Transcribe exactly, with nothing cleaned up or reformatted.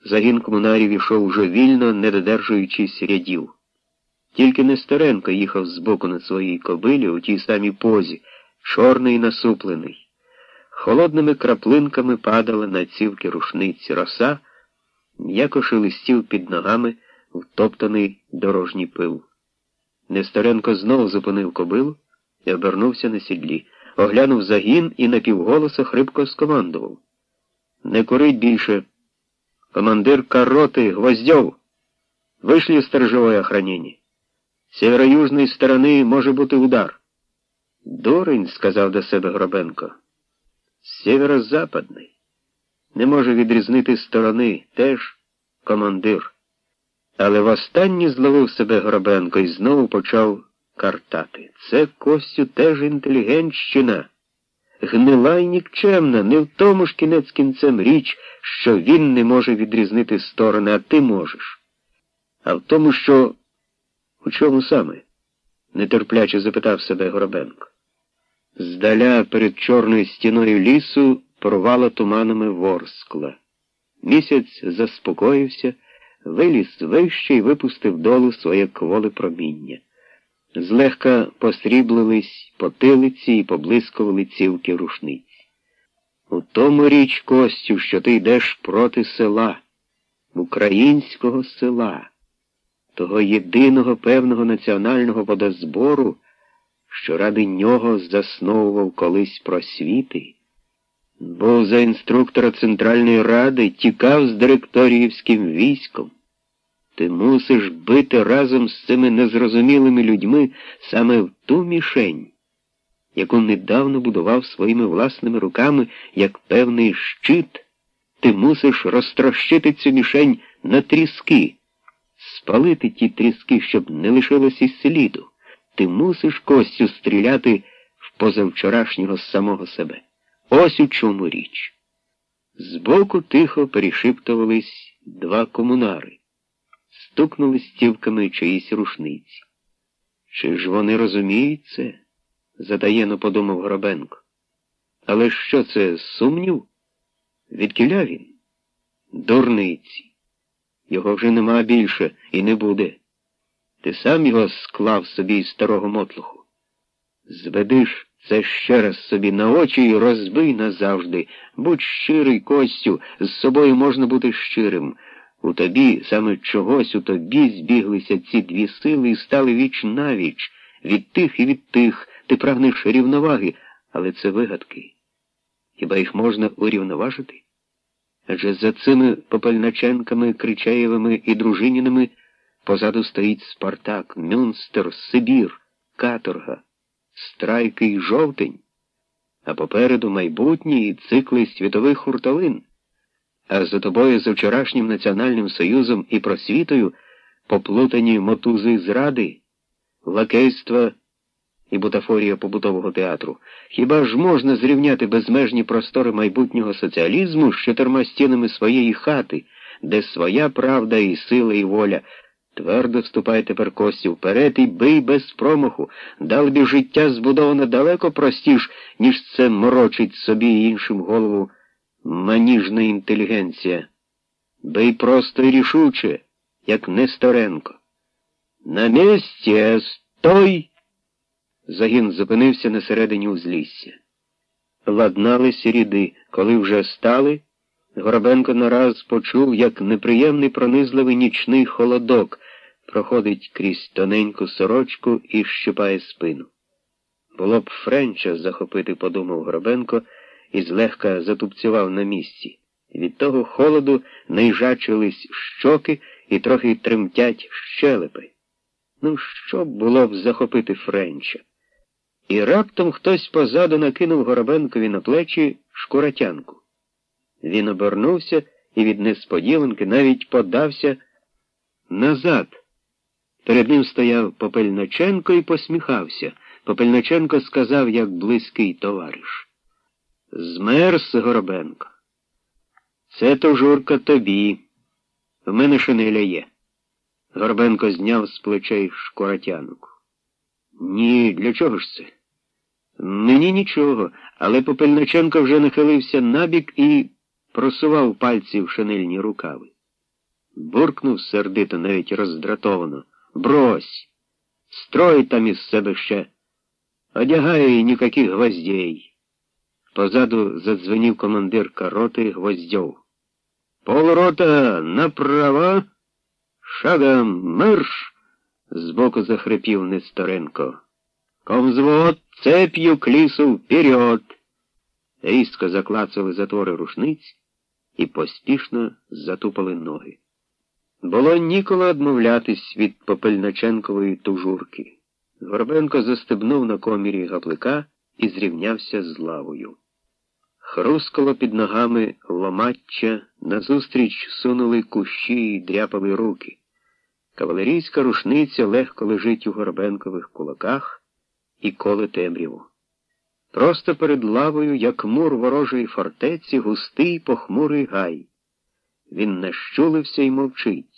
Загін комунарів ішов уже вільно, не додержуючись рядів. Тільки Нестеренко їхав збоку на своїй кобилі у тій самій позі, чорний і насуплений. Холодними краплинками падала на цівки рушниці роса, м'яко шелестів під ногами втоптаний дорожній пил. Нестеренко знову зупинив кобилу і обернувся на сідлі, оглянув загін і напівголоса хрипко скомандував: «Не курить більше! Командир кароты Гвоздев! Вышли сторожевое охранение! С северо-южной стороны може бути удар!» «Дурень», — сказав до себе Горобенко. «З северо-западної. Не може відрізнити сторони, теж командир». Але востаннє зловив себе Горобенко і знову почав картати. Це, Костю, теж інтелігентщина. Гнила й нікчемна, не в тому ж кінець кінцем річ, що він не може відрізнити сторони, а ти можеш. А в тому, що... У чому саме? Нетерпляче запитав себе Горобенко. Здаля перед чорною стіною лісу порвало туманами ворскла. Місяць заспокоївся, виліз вище і випустив долу своє кволе проміння. Злегка посріблились потилиці і поблискували цівки рушниць. У тому річ, Костю, що ти йдеш проти села, українського села, того єдиного певного національного водозбору, що ради нього засновував колись просвіти, був за інструктора Центральної Ради, тікав з директоріївським військом. Ти мусиш бити разом з цими незрозумілими людьми саме в ту мішень, яку недавно будував своїми власними руками, як певний щит. Ти мусиш розтрощити цю мішень на тріски, спалити ті тріски, щоб не лишилось і сліду. Ти мусиш, Костю, стріляти в позавчорашнього самого себе. Ось у чому річ. Збоку тихо перешіптувались два комунари. Стукнули стівками чиїсь рушниці. Чи ж вони розуміють це? Затаєно подумав Горобенко. Але що це, сумнів? Відкіля він? Дурниці. Його вже нема більше і не буде. Ти сам його склав собі із старого мотлуху. Зведиш це ще раз собі на очі і розбий назавжди. Будь щирий, Костю, з собою можна бути щирим. У тобі, саме чогось у тобі збіглися ці дві сили і стали віч навіч. Від тих і від тих ти прагнеш рівноваги, але це вигадки. Хіба їх можна урівноважити? Адже за цими Попельначенками, Кричаєвими і Дружиніними позаду стоїть Спартак, Мюнстер, Сибір, каторга, страйки й жовтень, а попереду майбутні цикли світових хуртовин. А за тобою, за вчорашнім Національним Союзом і просвітою, поплутані мотузи зради, лакейства і бутафорія побутового театру. Хіба ж можна зрівняти безмежні простори майбутнього соціалізму з чотирма стінами своєї хати, де своя правда і сила, і воля? Твердо вступай тепер, Костю, вперед і бий без промаху. Далебі життя збудоване далеко простіш, ніж це морочить собі і іншим голову маніжна інтелігенція. Бий просто і рішуче, як Несторенко. На місці, стой! Загін зупинився на середині узлісся. Ладнались ряди. Коли вже стали, Горобенко нараз почув, як неприємний пронизливий нічний холодок проходить крізь тоненьку сорочку і щипає спину. Було б Френча захопити, подумав Горобенко, і злегка затупцював на місці. Від того холоду наїжачились щоки і трохи тремтять щелепи. Ну, що було б захопити Френча? І раптом хтось позаду накинув Горобенкові на плечі шкуратянку. Він обернувся і від несподіванки навіть подався назад. Перед ним стояв Попельначенко і посміхався. Попельначенко сказав, як близький товариш: «Змерз, Горобенко. Це то, Журка, тобі. В мене шинеля є». Горобенко зняв з плечей шкуратянку. «Ні, для чого ж це?» «Мені нічого», але Попельначенко вже нахилився набік і просував пальці в шинельні рукави. буркнув сердито, навіть роздратовано. Брось! Строй там із себе ще! Одягай нікаких гвоздей! Позаду задзвенів командир роти Гвоздьов. Полрота направо! Шагом марш! Збоку захрипів Несторенко. Комзвод, цепью к лісу вперед! Різко заклацали затвори рушниць і поспішно затупали ноги. Було ніколи відмовлятись від Попельниченкової тужурки. Горбенко застебнув на комірі гаплика і зрівнявся з лавою. Хрускало під ногами ломаччя, назустріч сунули кущі й дряпали руки. Кавалерійська рушниця легко лежить у Горбенкових кулаках і коле темряву. Просто перед лавою, як мур ворожої фортеці, густий похмурий гай. Він нащулився й мовчить.